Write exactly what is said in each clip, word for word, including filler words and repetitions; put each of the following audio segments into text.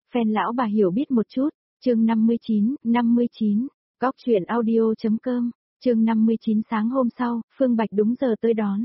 Fan lão bà hiểu biết một chút, chương năm mươi chín, năm mươi chín, góc truyện audio.com, chương năm mươi chín sáng hôm sau, Phương Bạch đúng giờ tới đón.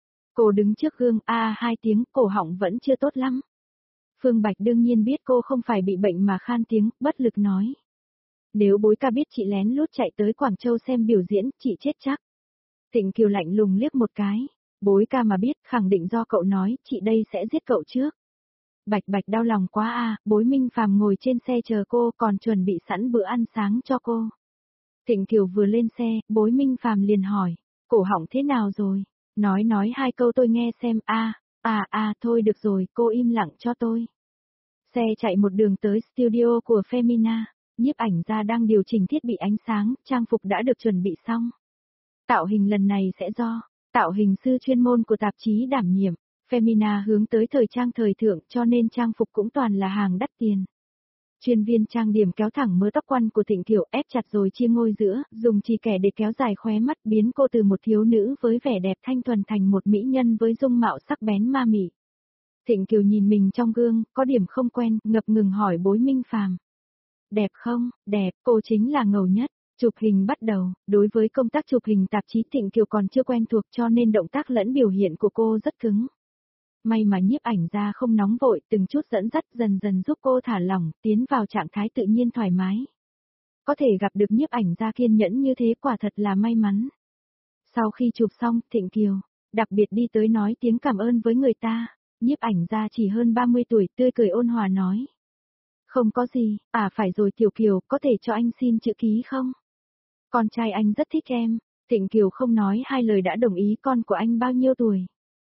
Cô đứng trước gương, a à, hai tiếng, cổ họng vẫn chưa tốt lắm. Phương Bạch đương nhiên biết cô không phải bị bệnh mà khan tiếng, bất lực nói. Nếu bối ca biết chị lén lút chạy tới Quảng Châu xem biểu diễn, chị chết chắc. Thịnh Kiều lạnh lùng liếc một cái. Bối ca mà biết, khẳng định do cậu nói, chị đây sẽ giết cậu trước. Bạch Bạch đau lòng quá à, bối Minh Phàm ngồi trên xe chờ cô còn chuẩn bị sẵn bữa ăn sáng cho cô. Thịnh Kiều vừa lên xe, bối Minh Phàm liền hỏi, cổ họng thế nào rồi? Nói nói hai câu tôi nghe xem, a à, à thôi được rồi, cô im lặng cho tôi. Xe chạy một đường tới studio của Femina, nhiếp ảnh gia đang điều chỉnh thiết bị ánh sáng, trang phục đã được chuẩn bị xong. Tạo hình lần này sẽ do tạo hình sư chuyên môn của tạp chí đảm nhiệm. Femina hướng tới thời trang thời thượng cho nên trang phục cũng toàn là hàng đắt tiền. Chuyên viên trang điểm kéo thẳng mớ tóc quăn của Thịnh Kiều ép chặt rồi chia ngôi giữa, dùng chì kẻ để kéo dài khóe mắt biến cô từ một thiếu nữ với vẻ đẹp thanh thuần thành một mỹ nhân với dung mạo sắc bén ma mị. Thịnh Kiều nhìn mình trong gương, có điểm không quen, ngập ngừng hỏi bối Minh Phàm. Đẹp không? Đẹp, cô chính là ngầu nhất. Chụp hình bắt đầu, đối với công tác chụp hình tạp chí Thịnh Kiều còn chưa quen thuộc cho nên động tác lẫn biểu hiện của cô rất cứng. May mà nhiếp ảnh ra không nóng vội, từng chút dẫn dắt dần dần giúp cô thả lỏng, tiến vào trạng thái tự nhiên thoải mái. Có thể gặp được nhiếp ảnh ra kiên nhẫn như thế quả thật là may mắn. Sau khi chụp xong, Thịnh Kiều, đặc biệt đi tới nói tiếng cảm ơn với người ta, nhiếp ảnh ra chỉ hơn ba mươi tuổi, tươi cười ôn hòa nói. Không có gì, à phải rồi Tiểu Kiều, có thể cho anh xin chữ ký không? Con trai anh rất thích em, Thịnh Kiều không nói hai lời đã đồng ý. Con của anh bao nhiêu tuổi?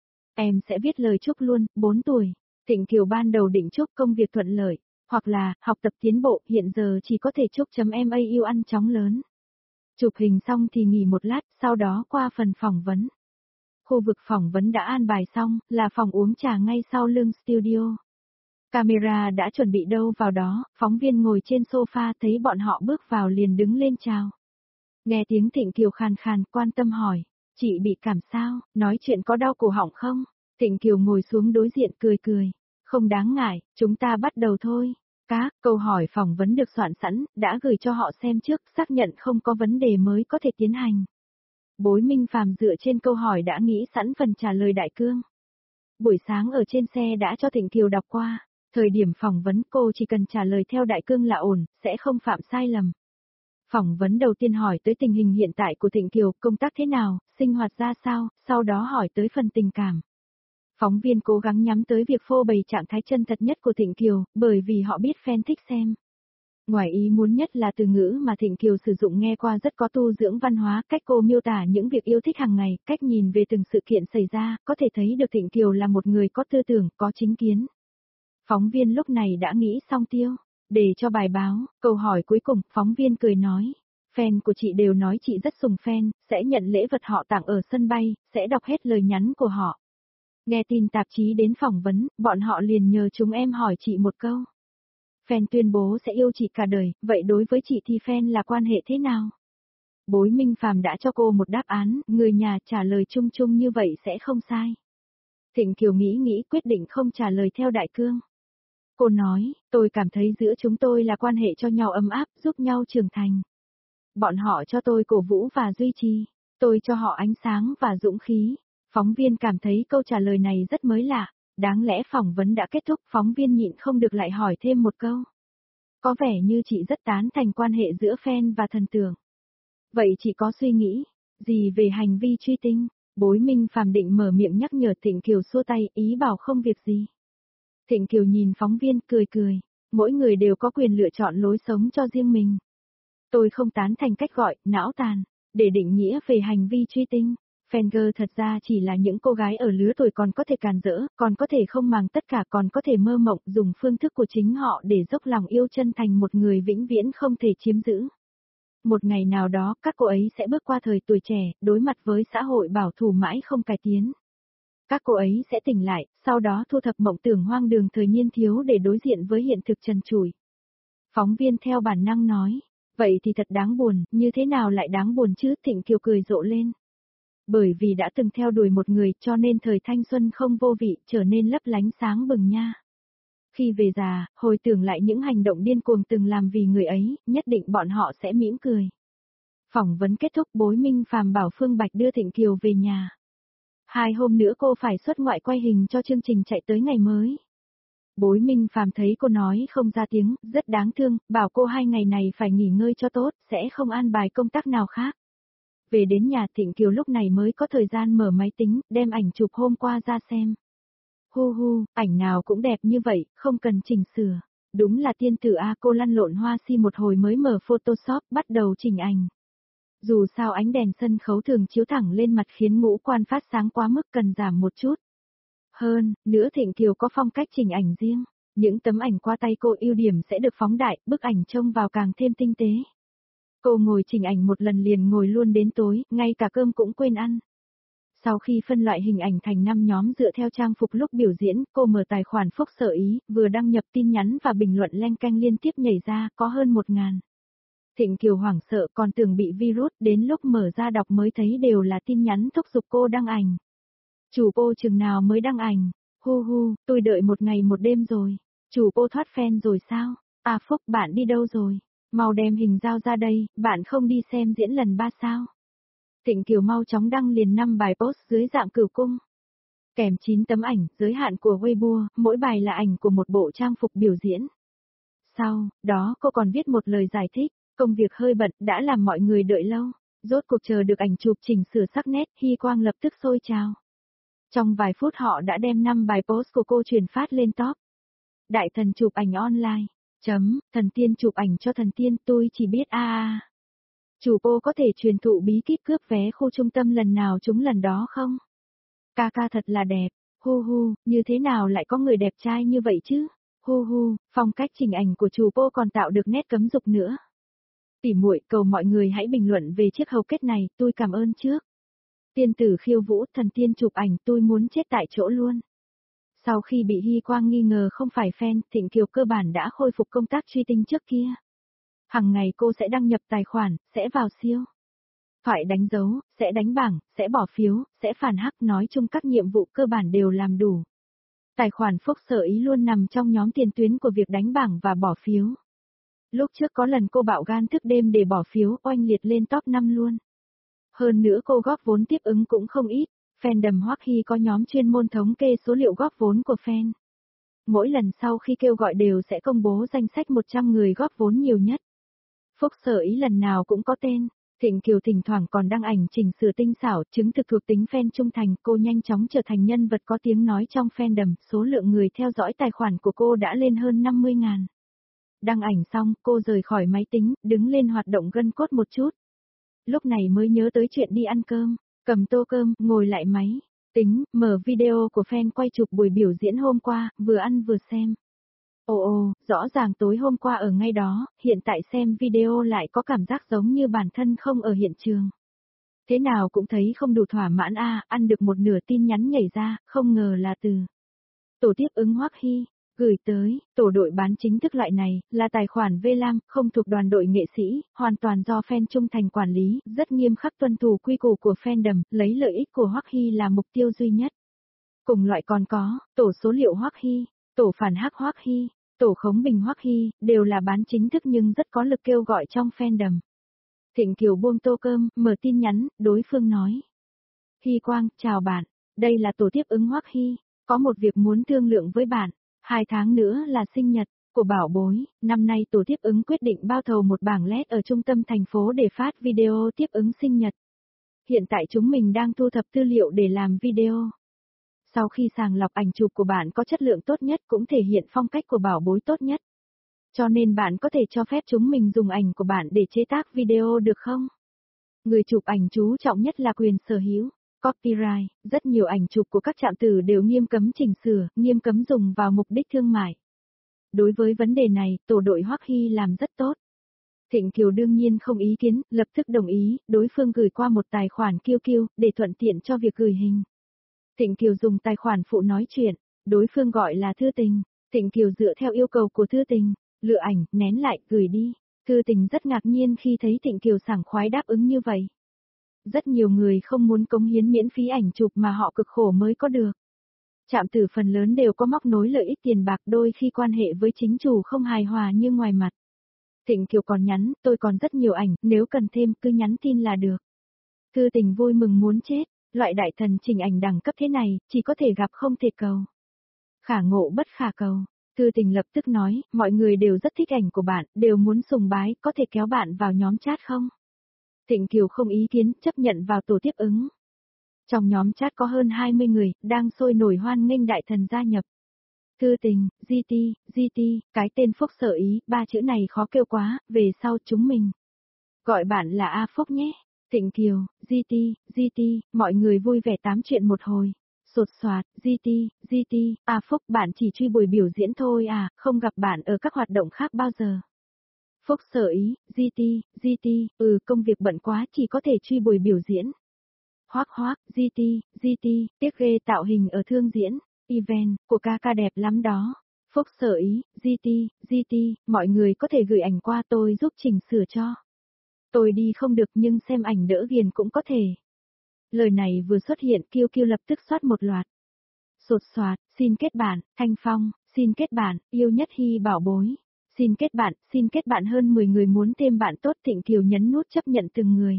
Em sẽ viết lời chúc luôn, bốn tuổi. Thịnh Kiều ban đầu định chúc công việc thuận lợi, hoặc là học tập tiến bộ, hiện giờ chỉ có thể chúc chấm em a yêu ăn chóng lớn. Chụp hình xong thì nghỉ một lát, sau đó qua phần phỏng vấn. Khu vực phỏng vấn đã an bài xong, là phòng uống trà ngay sau lưng studio. Camera đã chuẩn bị đâu vào đó, phóng viên ngồi trên sofa thấy bọn họ bước vào liền đứng lên chào. Nghe tiếng Thịnh Kiều khàn khàn, quan tâm hỏi, chị bị cảm sao, nói chuyện có đau cổ họng không? Thịnh Kiều ngồi xuống đối diện cười cười, không đáng ngại, chúng ta bắt đầu thôi. Các câu hỏi phỏng vấn được soạn sẵn, đã gửi cho họ xem trước, xác nhận không có vấn đề mới có thể tiến hành. Bối Minh Phàm dựa trên câu hỏi đã nghĩ sẵn phần trả lời đại cương. Buổi sáng ở trên xe đã cho Thịnh Kiều đọc qua, thời điểm phỏng vấn cô chỉ cần trả lời theo đại cương là ổn, sẽ không phạm sai lầm. Phỏng vấn đầu tiên hỏi tới tình hình hiện tại của Thịnh Kiều, công tác thế nào, sinh hoạt ra sao, sau đó hỏi tới phần tình cảm. Phóng viên cố gắng nhắm tới việc phô bày trạng thái chân thật nhất của Thịnh Kiều, bởi vì họ biết fan thích xem. Ngoài ý muốn nhất là từ ngữ mà Thịnh Kiều sử dụng nghe qua rất có tu dưỡng văn hóa, cách cô miêu tả những việc yêu thích hàng ngày, cách nhìn về từng sự kiện xảy ra, có thể thấy được Thịnh Kiều là một người có tư tưởng, có chính kiến. Phóng viên lúc này đã nghĩ xong tiêu. Để cho bài báo, câu hỏi cuối cùng, phóng viên cười nói. Fan của chị đều nói chị rất sùng fan, sẽ nhận lễ vật họ tặng ở sân bay, sẽ đọc hết lời nhắn của họ. Nghe tin tạp chí đến phỏng vấn, bọn họ liền nhờ chúng em hỏi chị một câu. Fan tuyên bố sẽ yêu chị cả đời, vậy đối với chị thì fan là quan hệ thế nào? Bối Minh Phàm đã cho cô một đáp án, người nhà trả lời chung chung như vậy sẽ không sai. Thịnh Kiều nghĩ nghĩ quyết định không trả lời theo đại cương. Cô nói, tôi cảm thấy giữa chúng tôi là quan hệ cho nhau ấm áp, giúp nhau trưởng thành. Bọn họ cho tôi cổ vũ và duy trì, tôi cho họ ánh sáng và dũng khí. Phóng viên cảm thấy câu trả lời này rất mới lạ, đáng lẽ phỏng vấn đã kết thúc, phóng viên nhịn không được lại hỏi thêm một câu. Có vẻ như chị rất tán thành quan hệ giữa fan và thần tượng. Vậy chị có suy nghĩ gì về hành vi truy tinh? Bối Minh Phàm định mở miệng nhắc nhở Thịnh Kiều xua tay, ý bảo không việc gì. Thịnh Kiều nhìn phóng viên cười cười, mỗi người đều có quyền lựa chọn lối sống cho riêng mình. Tôi không tán thành cách gọi, não tàn, để định nghĩa về hành vi truy tinh. Fangirl thật ra chỉ là những cô gái ở lứa tuổi còn có thể càn rỡ, còn có thể không màng tất cả, còn có thể mơ mộng, dùng phương thức của chính họ để dốc lòng yêu chân thành một người vĩnh viễn không thể chiếm giữ. Một ngày nào đó, các cô ấy sẽ bước qua thời tuổi trẻ, đối mặt với xã hội bảo thủ mãi không cải tiến. Các cô ấy sẽ tỉnh lại, sau đó thu thập mộng tưởng hoang đường thời niên thiếu để đối diện với hiện thực trần trụi. Phóng viên theo bản năng nói, vậy thì thật đáng buồn, như thế nào lại đáng buồn chứ? Thịnh Kiều cười rộ lên. Bởi vì đã từng theo đuổi một người cho nên thời thanh xuân không vô vị, trở nên lấp lánh sáng bừng nha. Khi về già, hồi tưởng lại những hành động điên cuồng từng làm vì người ấy, nhất định bọn họ sẽ mỉm cười. Phỏng vấn kết thúc, Bối Minh Phàm bảo Phương Bạch đưa Thịnh Kiều về nhà. Hai hôm nữa cô phải xuất ngoại quay hình cho chương trình chạy tới ngày mới. Bối Minh Phàm thấy cô nói không ra tiếng, rất đáng thương, bảo cô hai ngày này phải nghỉ ngơi cho tốt, sẽ không an bài công tác nào khác. Về đến nhà, Thịnh Kiều lúc này mới có thời gian mở máy tính, đem ảnh chụp hôm qua ra xem. Hu hu, ảnh nào cũng đẹp như vậy, không cần chỉnh sửa. Đúng là tiên tử A. Cô lăn lộn hoa si một hồi mới mở Photoshop, bắt đầu chỉnh ảnh. Dù sao ánh đèn sân khấu thường chiếu thẳng lên mặt khiến ngũ quan phát sáng quá mức, cần giảm một chút. Hơn, nữa Thịnh Kiều có phong cách chỉnh ảnh riêng. Những tấm ảnh qua tay cô ưu điểm sẽ được phóng đại, bức ảnh trông vào càng thêm tinh tế. Cô ngồi chỉnh ảnh một lần liền ngồi luôn đến tối, ngay cả cơm cũng quên ăn. Sau khi phân loại hình ảnh thành năm nhóm dựa theo trang phục lúc biểu diễn, cô mở tài khoản Phúc Sở Ý, vừa đăng nhập tin nhắn và bình luận leng keng liên tiếp nhảy ra, có hơn một ngàn. Thịnh Kiều hoảng sợ còn tưởng bị virus, đến lúc mở ra đọc mới thấy đều là tin nhắn thúc giục cô đăng ảnh. Chủ cô chừng nào mới đăng ảnh, hu hu, tôi đợi một ngày một đêm rồi. Chủ cô thoát fan rồi sao? À Phúc, bạn đi đâu rồi? Mau đem hình giao ra đây, bạn không đi xem diễn lần ba sao? Thịnh Kiều mau chóng đăng liền năm bài post dưới dạng cửu cung. Kèm chín tấm ảnh, giới hạn của Weibo, mỗi bài là ảnh của một bộ trang phục biểu diễn. Sau đó cô còn viết một lời giải thích, công việc hơi bận đã làm mọi người đợi lâu. Rốt cuộc chờ được ảnh chụp chỉnh sửa sắc nét, Hy Quang lập tức sôi trào. Trong vài phút họ đã đem năm bài post của cô truyền phát lên top. Đại thần chụp ảnh online. Chấm, thần tiên chụp ảnh cho thần tiên, tôi chỉ biết a a. Chủ cô có thể truyền thụ bí kíp cướp vé khu trung tâm lần nào trúng lần đó không? Ca ca thật là đẹp, hu hu, như thế nào lại có người đẹp trai như vậy chứ? Hu hu, phong cách chỉnh ảnh của chủ cô còn tạo được nét cấm dục nữa. Tỉ muội, cầu mọi người hãy bình luận về chiếc hầu kết này, tôi cảm ơn trước. Tiên tử khiêu vũ, thần tiên chụp ảnh, tôi muốn chết tại chỗ luôn. Sau khi bị Hy Quang nghi ngờ không phải fan, Thịnh Kiều cơ bản đã khôi phục công tác truy tinh trước kia. Hằng ngày cô sẽ đăng nhập tài khoản, sẽ vào siêu. Thoại đánh dấu, sẽ đánh bảng, sẽ bỏ phiếu, sẽ phản hắc, nói chung các nhiệm vụ cơ bản đều làm đủ. Tài khoản Phúc Sở Ý luôn nằm trong nhóm tiền tuyến của việc đánh bảng và bỏ phiếu. Lúc trước có lần cô bạo gan thức đêm để bỏ phiếu, oanh liệt lên top năm luôn. Hơn nữa cô góp vốn tiếp ứng cũng không ít, fandom Hoắc Hy có nhóm chuyên môn thống kê số liệu góp vốn của fan. Mỗi lần sau khi kêu gọi đều sẽ công bố danh sách một trăm người góp vốn nhiều nhất. Phúc Sở Ý lần nào cũng có tên. Thịnh Kiều thỉnh thoảng còn đăng ảnh chỉnh sửa tinh xảo, chứng thực thuộc tính fan trung thành, cô nhanh chóng trở thành nhân vật có tiếng nói trong fandom, số lượng người theo dõi tài khoản của cô đã lên hơn năm mươi ngàn. Đăng ảnh xong, cô rời khỏi máy tính, đứng lên hoạt động gân cốt một chút. Lúc này mới nhớ tới chuyện đi ăn cơm, cầm tô cơm, ngồi lại máy, tính, mở video của fan quay chụp buổi biểu diễn hôm qua, vừa ăn vừa xem. Ồ ồ, rõ ràng tối hôm qua ở ngay đó, hiện tại xem video lại có cảm giác giống như bản thân không ở hiện trường. Thế nào cũng thấy không đủ thỏa mãn a, à, ăn được một nửa tin nhắn nhảy ra, không ngờ là từ tổ tiếp ứng Hoắc Hy, gửi tới, tổ đội bán chính thức loại này, là tài khoản vê lam, không thuộc đoàn đội nghệ sĩ, hoàn toàn do fan trung thành quản lý, rất nghiêm khắc tuân thủ quy củ của fandom, lấy lợi ích của Hoắc Hy là mục tiêu duy nhất. Cùng loại còn có, tổ số liệu Hoắc Hy, tổ phản hắc Hoắc Hy, tổ khống bình Hoắc Hy, đều là bán chính thức nhưng rất có lực kêu gọi trong fandom. Thịnh Kiều buông tô cơm, mở tin nhắn, đối phương nói. Hy Quang, chào bạn, đây là tổ tiếp ứng Hoắc Hy, có một việc muốn thương lượng với bạn, hai tháng nữa là sinh nhật của bảo bối, năm nay tổ tiếp ứng quyết định bao thầu một bảng led ở trung tâm thành phố để phát video tiếp ứng sinh nhật. Hiện tại chúng mình đang thu thập tư liệu để làm video. Sau khi sàng lọc ảnh chụp của bạn có chất lượng tốt nhất cũng thể hiện phong cách của bảo bối tốt nhất. Cho nên bạn có thể cho phép chúng mình dùng ảnh của bạn để chế tác video được không? Người chụp ảnh chú trọng nhất là quyền sở hữu, copyright, rất nhiều ảnh chụp của các trạm tử đều nghiêm cấm chỉnh sửa, nghiêm cấm dùng vào mục đích thương mại. Đối với vấn đề này, tổ đội Hoắc Hy làm rất tốt. Thịnh Kiều đương nhiên không ý kiến, lập tức đồng ý, đối phương gửi qua một tài khoản Q Q, để thuận tiện cho việc gửi hình. Thịnh Kiều dùng tài khoản phụ nói chuyện, đối phương gọi là Thư Tình. Thịnh Kiều dựa theo yêu cầu của Thư Tình, lựa ảnh, nén lại, gửi đi. Thư Tình rất ngạc nhiên khi thấy Thịnh Kiều sảng khoái đáp ứng như vậy. Rất nhiều người không muốn cống hiến miễn phí ảnh chụp mà họ cực khổ mới có được. Trạm tử phần lớn đều có móc nối lợi ích tiền bạc, đôi khi quan hệ với chính chủ không hài hòa như ngoài mặt. Thịnh Kiều còn nhắn, tôi còn rất nhiều ảnh, nếu cần thêm cứ nhắn tin là được. Thư Tình vui mừng muốn chết, loại đại thần chỉnh ảnh đẳng cấp thế này, chỉ có thể gặp không thể cầu. Khả ngộ bất khả cầu. Thư Tình lập tức nói, mọi người đều rất thích ảnh của bạn, đều muốn sùng bái, có thể kéo bạn vào nhóm chat không? Thịnh Kiều không ý kiến, chấp nhận vào tổ tiếp ứng. Trong nhóm chat có hơn hai mươi người, đang sôi nổi hoan nghênh đại thần gia nhập. Thư Tình, giê tê, giê tê, cái tên Phúc Sở Ý, ba chữ này khó kêu quá, về sau chúng mình. Gọi bạn là A Phúc nhé. Thịnh Kiều, giê tê, giê tê, mọi người vui vẻ tám chuyện một hồi. Sột soạt, giê tê, giê tê, A Phúc bạn chỉ truy buổi biểu diễn thôi à, không gặp bạn ở các hoạt động khác bao giờ. Phúc Sở Ý, giê tê, giê tê, ừ công việc bận quá chỉ có thể truy buổi biểu diễn. Hoác hoác, giê tê, giê tê, tiếc ghê tạo hình ở thương diễn, event, của ca ca đẹp lắm đó. Phúc Sở Ý, giê tê, giê tê, mọi người có thể gửi ảnh qua tôi giúp chỉnh sửa cho. Tôi đi không được nhưng xem ảnh đỡ ghiền cũng có thể. Lời này vừa xuất hiện Kiêu Kiêu lập tức soát một loạt. Sột soạt, xin kết bạn, Thanh Phong, xin kết bạn, yêu nhất Hy bảo bối. Xin kết bạn, xin kết bạn hơn mười người muốn thêm bạn tốt. Thịnh Kiều nhấn nút chấp nhận từng người.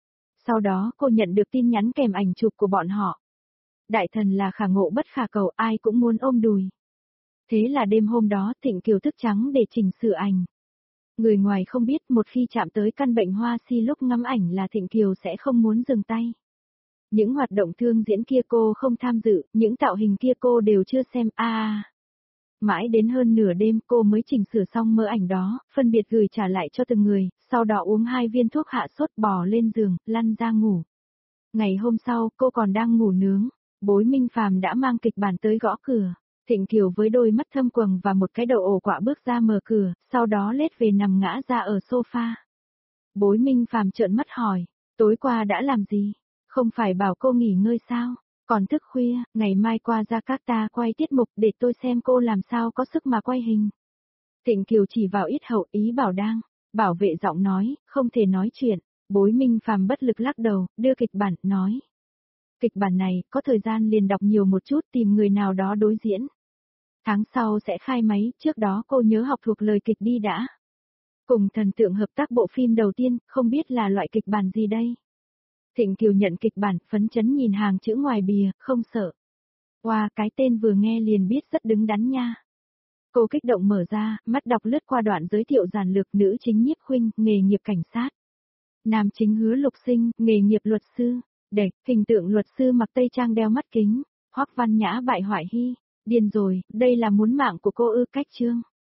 Sau đó cô nhận được tin nhắn kèm ảnh chụp của bọn họ. Đại thần là khả ngộ bất khả cầu, ai cũng muốn ôm đùi. Thế là đêm hôm đó Thịnh Kiều thức trắng để chỉnh sửa ảnh. Người ngoài không biết một khi chạm tới căn bệnh hoa si lúc ngắm ảnh là Thịnh Kiều sẽ không muốn dừng tay. Những hoạt động thương diễn kia cô không tham dự, những tạo hình kia cô đều chưa xem, a à. Mãi đến hơn nửa đêm cô mới chỉnh sửa xong mớ ảnh đó, phân biệt gửi trả lại cho từng người, sau đó uống hai viên thuốc hạ sốt bò lên giường, lăn ra ngủ. Ngày hôm sau cô còn đang ngủ nướng, Bối Minh Phàm đã mang kịch bản tới gõ cửa. Thịnh Kiều với đôi mắt thâm quầng và một cái đầu ổ quạ bước ra mở cửa, sau đó lết về nằm ngã ra ở sofa. Bối Minh Phàm trợn mắt hỏi, tối qua đã làm gì? Không phải bảo cô nghỉ ngơi sao? Còn thức khuya, ngày mai qua Jakarta quay tiết mục để tôi xem cô làm sao có sức mà quay hình. Thịnh Kiều chỉ vào yết hậu ý bảo đang. Bảo vệ giọng nói, không thể nói chuyện. Bối Minh Phàm bất lực lắc đầu, đưa kịch bản, nói. Kịch bản này, có thời gian liền đọc nhiều một chút tìm người nào đó đối diễn. Tháng sau sẽ khai máy, trước đó cô nhớ học thuộc lời kịch đi đã. Cùng thần tượng hợp tác bộ phim đầu tiên, không biết là loại kịch bản gì đây? Thịnh Kiều nhận kịch bản, phấn chấn nhìn hàng chữ ngoài bìa, không sợ. Wow, cái tên vừa nghe liền biết rất đứng đắn nha. Cô kích động mở ra, mắt đọc lướt qua đoạn giới thiệu giản lược. Nữ chính Nhiếp Khuynh, nghề nghiệp cảnh sát. Nam chính Hứa Lục Sinh, nghề nghiệp luật sư. Đệch, hình tượng luật sư mặc tây trang đeo mắt kính. Hoắc Văn Nhã bại hoại hy. Điên rồi, đây là muốn mạng của cô ư? Cách chương.